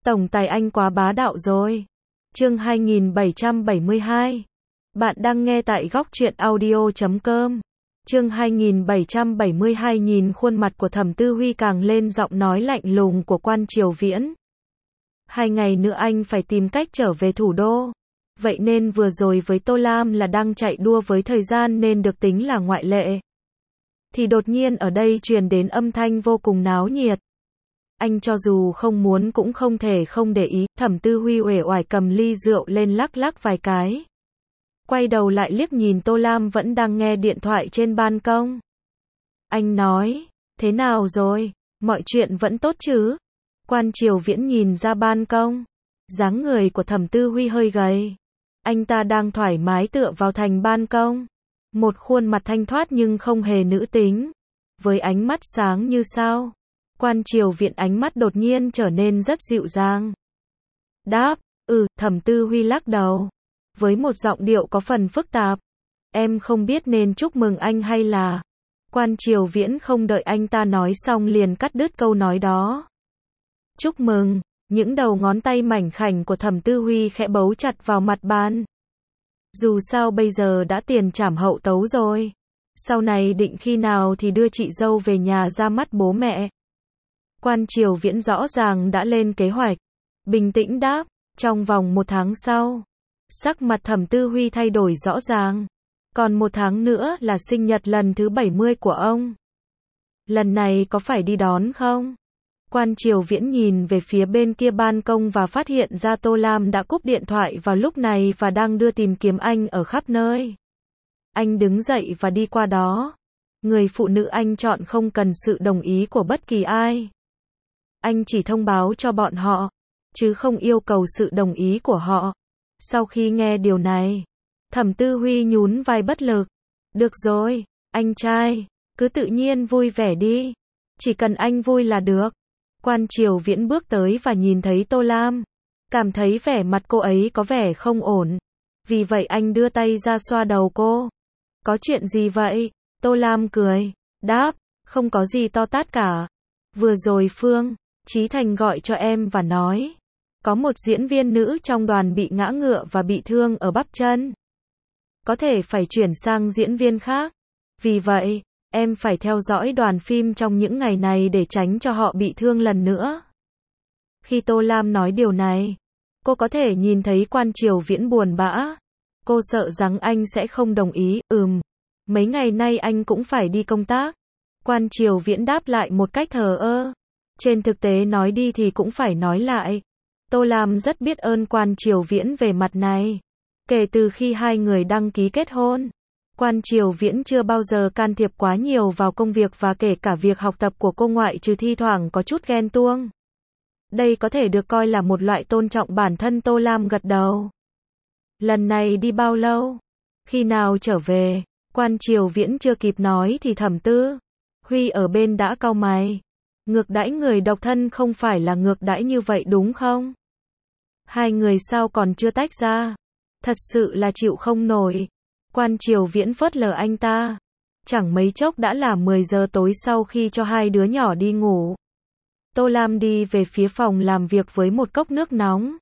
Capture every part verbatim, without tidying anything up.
Tổng tài anh quá bá đạo rồi. Chương hai nghìn bảy trăm bảy mươi hai. Bạn đang nghe tại góc truyện audio chấm com. Chương hai nghìn bảy trăm bảy mươi hai. Nhìn khuôn mặt của Thẩm Tư Huy càng lên giọng nói lạnh lùng của Quan Triều Viễn. Hai ngày nữa anh phải tìm cách trở về thủ đô. Vậy nên vừa rồi với Tô Lam là đang chạy đua với thời gian nên được tính là ngoại lệ. Thì đột nhiên ở đây truyền đến âm thanh vô cùng náo nhiệt. Anh cho dù không muốn cũng không thể không để ý. Thẩm Tư Huy uể oải cầm ly rượu lên lắc lắc vài cái. Quay đầu lại liếc nhìn Tô Lam vẫn đang nghe điện thoại trên ban công. Anh nói, thế nào rồi, mọi chuyện vẫn tốt chứ? Quan Triều Viễn nhìn ra ban công. Dáng người của Thẩm Tư Huy hơi gầy. Anh ta đang thoải mái tựa vào thành ban công. Một khuôn mặt thanh thoát nhưng không hề nữ tính. Với ánh mắt sáng như sao. Quan Triều Viễn ánh mắt đột nhiên trở nên rất dịu dàng. Đáp, ừ, Thẩm Tư Huy lắc đầu. Với một giọng điệu có phần phức tạp. Em không biết nên chúc mừng anh hay là... Quan Triều Viễn không đợi anh ta nói xong liền cắt đứt câu nói đó. Chúc mừng, những đầu ngón tay mảnh khảnh của Thẩm Tư Huy khẽ bấu chặt vào mặt bàn. Dù sao bây giờ đã tiền trảm hậu tấu rồi. Sau này định khi nào thì đưa chị dâu về nhà ra mắt bố mẹ. Quan Triều Viễn rõ ràng đã lên kế hoạch. Bình tĩnh đáp, trong vòng một tháng sau. Sắc mặt Thẩm Tư Huy thay đổi rõ ràng. Còn một tháng nữa là sinh nhật lần thứ bảy mươi của ông. Lần này có phải đi đón không? Quan Triều Viễn nhìn về phía bên kia ban công và phát hiện ra Tô Lam đã cúp điện thoại vào lúc này và đang đưa tìm kiếm anh ở khắp nơi. Anh đứng dậy và đi qua đó. Người phụ nữ anh chọn không cần sự đồng ý của bất kỳ ai. Anh chỉ thông báo cho bọn họ, chứ không yêu cầu sự đồng ý của họ. Sau khi nghe điều này, Thẩm Tư Huy nhún vai bất lực. Được rồi, anh trai, cứ tự nhiên vui vẻ đi. Chỉ cần anh vui là được. Quan Triều Viễn bước tới và nhìn thấy Tô Lam. Cảm thấy vẻ mặt cô ấy có vẻ không ổn. Vì vậy anh đưa tay ra xoa đầu cô. Có chuyện gì vậy? Tô Lam cười. Đáp, không có gì to tát cả. Vừa rồi Phương Chí Thành gọi cho em và nói. Có một diễn viên nữ trong đoàn bị ngã ngựa và bị thương ở bắp chân. Có thể phải chuyển sang diễn viên khác. Vì vậy, em phải theo dõi đoàn phim trong những ngày này để tránh cho họ bị thương lần nữa. Khi Tô Lam nói điều này, cô có thể nhìn thấy Quan Triều Viễn buồn bã. Cô sợ rằng anh sẽ không đồng ý. Ừm, mấy ngày nay anh cũng phải đi công tác. Quan Triều Viễn đáp lại một cách thờ ơ. Trên thực tế nói đi thì cũng phải nói lại. Tô Lam rất biết ơn Quan Triều Viễn về mặt này. Kể từ khi hai người đăng ký kết hôn, Quan Triều Viễn chưa bao giờ can thiệp quá nhiều vào công việc và kể cả việc học tập của cô ngoại trừ thi thoảng có chút ghen tuông. Đây có thể được coi là một loại tôn trọng bản thân. Tô Lam gật đầu. Lần này đi bao lâu? Khi nào trở về? Quan Triều Viễn chưa kịp nói thì Thẩm Tư Huy ở bên đã cau mày. Ngược đãi người độc thân không phải là ngược đãi như vậy đúng không? Hai người sao còn chưa tách ra? Thật sự là chịu không nổi. Quan Triều Viễn phớt lờ anh ta. Chẳng mấy chốc đã là mười giờ tối sau khi cho hai đứa nhỏ đi ngủ. Tô Lam đi về phía phòng làm việc với một cốc nước nóng.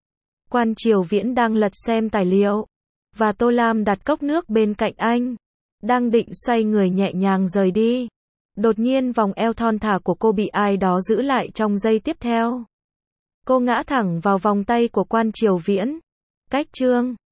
Quan Triều Viễn đang lật xem tài liệu. Và Tô Lam đặt cốc nước bên cạnh anh. Đang định xoay người nhẹ nhàng rời đi. Đột nhiên vòng eo thon thả của cô bị ai đó giữ lại trong giây tiếp theo. Cô ngã thẳng vào vòng tay của Quan Triều Viễn. Cách chương